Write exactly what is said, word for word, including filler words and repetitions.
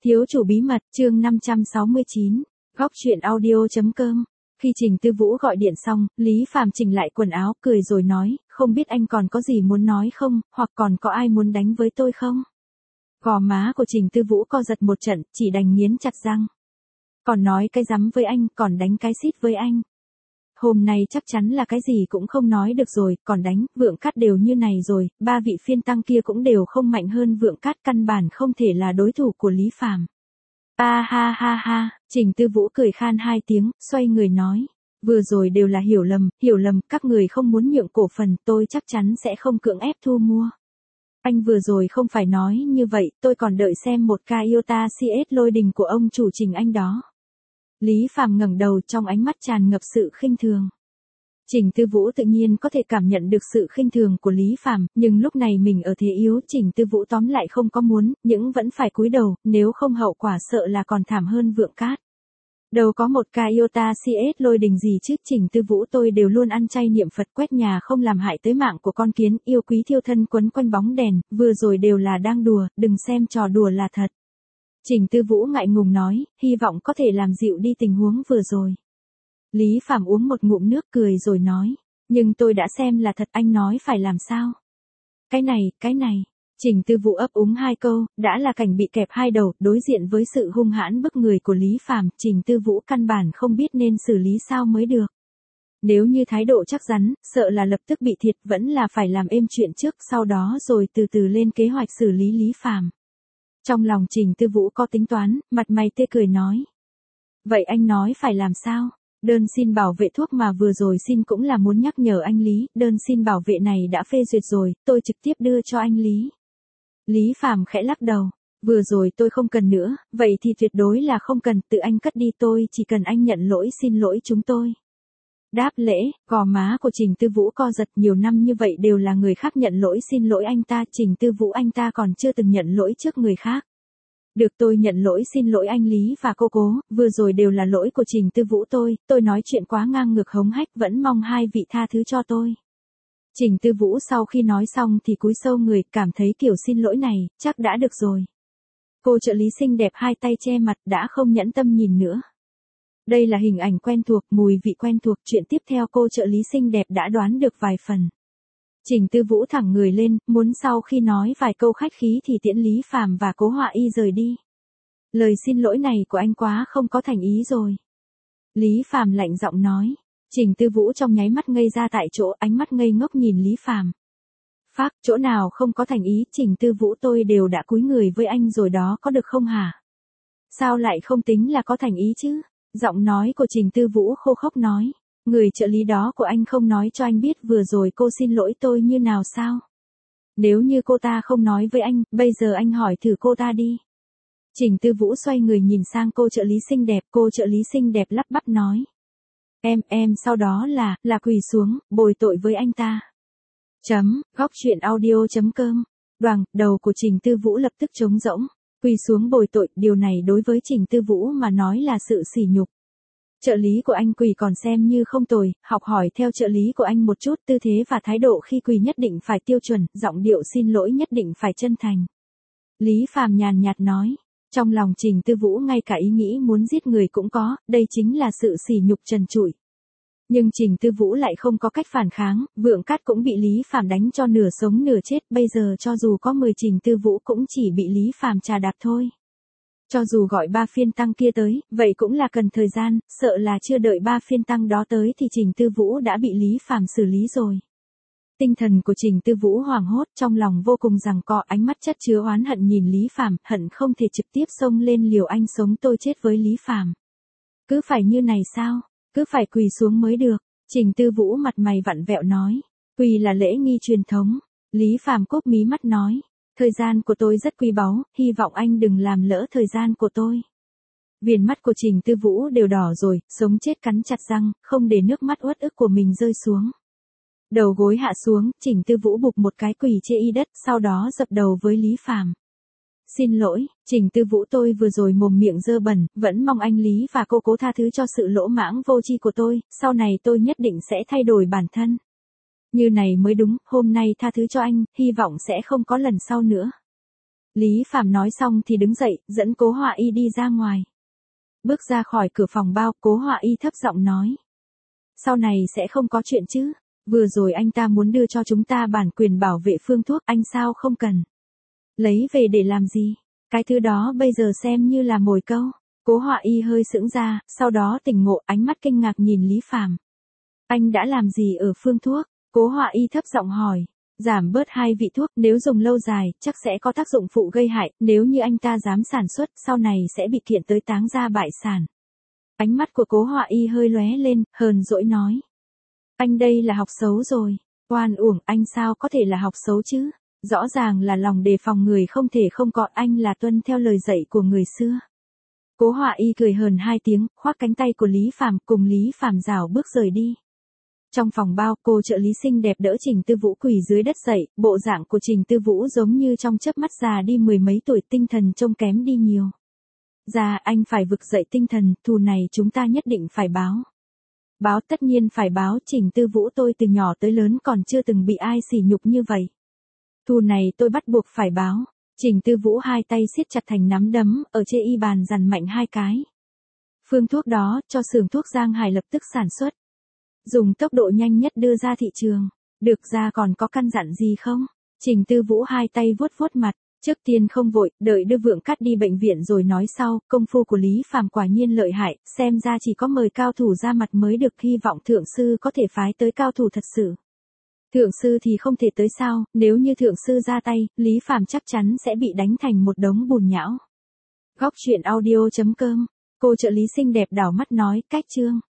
Thiếu chủ bí mật, chương năm trăm sáu mươi chín, góc truyện audio.com. Khi Trình Tư Vũ gọi điện xong, Lý Phàm chỉnh lại quần áo, cười rồi nói, không biết anh còn có gì muốn nói không, hoặc còn có ai muốn đánh với tôi không? Gò má của Trình Tư Vũ co giật một trận, chỉ đành nghiến chặt răng. Còn nói cái rắm với anh, còn đánh cái xít với anh. Hôm nay chắc chắn là cái gì cũng không nói được rồi, còn đánh, Vượng Cát đều như này rồi, ba vị phiên tăng kia cũng đều không mạnh hơn Vượng Cát, căn bản không thể là đối thủ của Lý Phàm. A ha ha ha, Trình Tư Vũ cười khan hai tiếng, xoay người nói, vừa rồi đều là hiểu lầm, hiểu lầm, các người không muốn nhượng cổ phần, tôi chắc chắn sẽ không cưỡng ép thu mua. Anh vừa rồi không phải nói như vậy, tôi còn đợi xem một ca Iota xê ét lôi đình của ông chủ Trình anh đó. Lý Phàm ngẩng đầu, trong ánh mắt tràn ngập sự khinh thường. Trình Tư Vũ tự nhiên có thể cảm nhận được sự khinh thường của Lý Phàm, nhưng lúc này mình ở thế yếu, Trình Tư Vũ tóm lại không có muốn, nhưng vẫn phải cúi đầu, nếu không hậu quả sợ là còn thảm hơn Vượng Cát. Đâu có một ca Iota xê ét lôi đình gì chứ, Trình Tư Vũ tôi đều luôn ăn chay niệm Phật, quét nhà không làm hại tới mạng của con kiến, yêu quý thiêu thân quấn quanh bóng đèn, vừa rồi đều là đang đùa, đừng xem trò đùa là thật. Trình Tư Vũ ngại ngùng nói, hy vọng có thể làm dịu đi tình huống vừa rồi. Lý Phàm uống một ngụm nước cười rồi nói, nhưng tôi đã xem là thật, anh nói phải làm sao? Cái này, cái này. Trình Tư Vũ ấp úng hai câu, đã là cảnh bị kẹp hai đầu, đối diện với sự hung hãn bức người của Lý Phàm, Trình Tư Vũ căn bản không biết nên xử lý sao mới được. Nếu như thái độ chắc chắn, sợ là lập tức bị thiệt, vẫn là phải làm êm chuyện trước, sau đó rồi từ từ lên kế hoạch xử lý Lý Phàm. Trong lòng Trình Tư Vũ có tính toán, mặt mày tươi cười nói. Vậy anh nói phải làm sao? Đơn xin bảo vệ thuốc mà vừa rồi xin cũng là muốn nhắc nhở anh Lý, đơn xin bảo vệ này đã phê duyệt rồi, tôi trực tiếp đưa cho anh Lý. Lý Phàm khẽ lắc đầu, vừa rồi tôi không cần nữa, vậy thì tuyệt đối là không cần, tự anh cất đi, tôi chỉ cần anh nhận lỗi, xin lỗi chúng tôi. Đáp lễ, gò má của Trình Tư Vũ co giật, nhiều năm như vậy đều là người khác nhận lỗi xin lỗi anh ta, Trình Tư Vũ anh ta còn chưa từng nhận lỗi trước người khác. Được, tôi nhận lỗi, xin lỗi anh Lý và cô cố, vừa rồi đều là lỗi của Trình Tư Vũ tôi, tôi nói chuyện quá ngang ngược hống hách, vẫn mong hai vị tha thứ cho tôi. Trình Tư Vũ sau khi nói xong thì cúi sâu người, cảm thấy kiểu xin lỗi này, chắc đã được rồi. Cô trợ lý xinh đẹp hai tay che mặt, đã không nhẫn tâm nhìn nữa. Đây là hình ảnh quen thuộc, mùi vị quen thuộc, chuyện tiếp theo cô trợ lý xinh đẹp đã đoán được vài phần. Trình Tư Vũ thẳng người lên, muốn sau khi nói vài câu khách khí thì tiễn Lý Phàm và Cố Họa Y rời đi. Lời xin lỗi này của anh quá không có thành ý rồi. Lý Phàm lạnh giọng nói. Trình Tư Vũ trong nháy mắt ngây ra tại chỗ, ánh mắt ngây ngốc nhìn Lý Phàm. Phác, chỗ nào không có thành ý, Trình Tư Vũ tôi đều đã cúi người với anh rồi đó, có được không hả? Sao lại không tính là có thành ý chứ? Giọng nói của Trình Tư Vũ khô khốc nói. Người trợ lý đó của anh không nói cho anh biết vừa rồi cô xin lỗi tôi như nào sao? Nếu như cô ta không nói với anh, bây giờ anh hỏi thử cô ta đi. Trình Tư Vũ xoay người nhìn sang cô trợ lý xinh đẹp, cô trợ lý xinh đẹp lắp bắp nói. Em, em sau đó là, là quỳ xuống, bồi tội với anh ta. Chấm, góc truyện audio.com. Đoàng, đầu của Trình Tư Vũ lập tức trống rỗng. Quỳ xuống bồi tội, điều này đối với Trình Tư Vũ mà nói là sự sỉ nhục. Trợ lý của anh quỳ còn xem như không tồi, học hỏi theo trợ lý của anh một chút, tư thế và thái độ khi quỳ nhất định phải tiêu chuẩn, giọng điệu xin lỗi nhất định phải chân thành. Lý Phàm nhàn nhạt nói, trong lòng Trình Tư Vũ ngay cả ý nghĩ muốn giết người cũng có, đây chính là sự sỉ nhục trần trụi. Nhưng Trình Tư Vũ lại không có cách phản kháng, Vượng Cát cũng bị Lý Phàm đánh cho nửa sống nửa chết, bây giờ cho dù có mười Trình Tư Vũ cũng chỉ bị Lý Phàm trà đạp thôi. Cho dù gọi ba phiên tăng kia tới, vậy cũng là cần thời gian, sợ là chưa đợi ba phiên tăng đó tới thì Trình Tư Vũ đã bị Lý Phàm xử lý rồi. Tinh thần của Trình Tư Vũ hoảng hốt, trong lòng vô cùng giằng co, ánh mắt chất chứa oán hận nhìn Lý Phàm, hận không thể trực tiếp xông lên liều anh sống tôi chết với Lý Phàm. Cứ phải như này sao? Cứ phải quỳ xuống mới được. Trình Tư Vũ mặt mày vặn vẹo nói, quỳ là lễ nghi truyền thống. Lý Phàm cốp mí mắt nói. Thời gian của tôi rất quý báu, hy vọng anh đừng làm lỡ thời gian của tôi. Viền mắt của Trình Tư Vũ đều đỏ rồi, sống chết cắn chặt răng, không để nước mắt uất ức của mình rơi xuống. Đầu gối hạ xuống, Trình Tư Vũ bụp một cái quỳ trên y đất, sau đó dập đầu với Lý Phàm. Xin lỗi, Trình Tư Vũ tôi vừa rồi mồm miệng dơ bẩn, vẫn mong anh Lý và cô cố tha thứ cho sự lỗ mãng vô tri của tôi, sau này tôi nhất định sẽ thay đổi bản thân. Như này mới đúng, hôm nay tha thứ cho anh, hy vọng sẽ không có lần sau nữa. Lý Phàm nói xong thì đứng dậy, dẫn Cố Họa Y đi ra ngoài. Bước ra khỏi cửa phòng bao, Cố Họa Y thấp giọng nói. Sau này sẽ không có chuyện chứ, vừa rồi anh ta muốn đưa cho chúng ta bản quyền bảo vệ phương thuốc, anh sao không cần. Lấy về để làm gì, cái thứ đó bây giờ xem như là mồi câu. Cố Họa Y hơi sững ra, sau đó tỉnh ngộ, ánh mắt kinh ngạc nhìn Lý Phàm. Anh đã làm gì ở phương thuốc? Cố Họa Y thấp giọng hỏi. Giảm bớt hai vị thuốc, nếu dùng lâu dài, chắc sẽ có tác dụng phụ gây hại, nếu như anh ta dám sản xuất, sau này sẽ bị kiện tới táng gia bại sản. Ánh mắt của Cố Họa Y hơi lóe lên, hờn dỗi nói. Anh đây là học xấu rồi, oan uổng, anh sao có thể là học xấu chứ? Rõ ràng là lòng đề phòng người không thể không có, anh là tuân theo lời dạy của người xưa. Cố Họa Y cười hờn hai tiếng, khoác cánh tay của Lý Phàm, cùng Lý Phàm rảo bước rời đi. Trong phòng bao, cô trợ lý xinh đẹp đỡ Trình Tư Vũ quỳ dưới đất dậy, bộ dạng của Trình Tư Vũ giống như trong chớp mắt già đi mười mấy tuổi, tinh thần trông kém đi nhiều. Già, anh phải vực dậy tinh thần, thù này chúng ta nhất định phải báo. Báo, tất nhiên phải báo, Trình Tư Vũ tôi từ nhỏ tới lớn còn chưa từng bị ai sỉ nhục như vậy. Thù này tôi bắt buộc phải báo. Trình Tư Vũ hai tay siết chặt thành nắm đấm, ở trên y bàn dằn mạnh hai cái. Phương thuốc đó, cho xưởng thuốc Giang Hải lập tức sản xuất. Dùng tốc độ nhanh nhất đưa ra thị trường. Được ra còn có căn dặn gì không? Trình Tư Vũ hai tay vuốt vuốt mặt. Trước tiên không vội, đợi đưa Vượng Cát đi bệnh viện rồi nói sau. Công phu của Lý Phàm quả nhiên lợi hại, xem ra chỉ có mời cao thủ ra mặt mới được, hy vọng thượng sư có thể phái tới cao thủ thật sự. Thượng sư thì không thể tới sao, nếu như thượng sư ra tay, Lý Phàm chắc chắn sẽ bị đánh thành một đống bùn nhão. Góc truyện audio chấm com, cô trợ lý xinh đẹp đảo mắt nói, cách chương.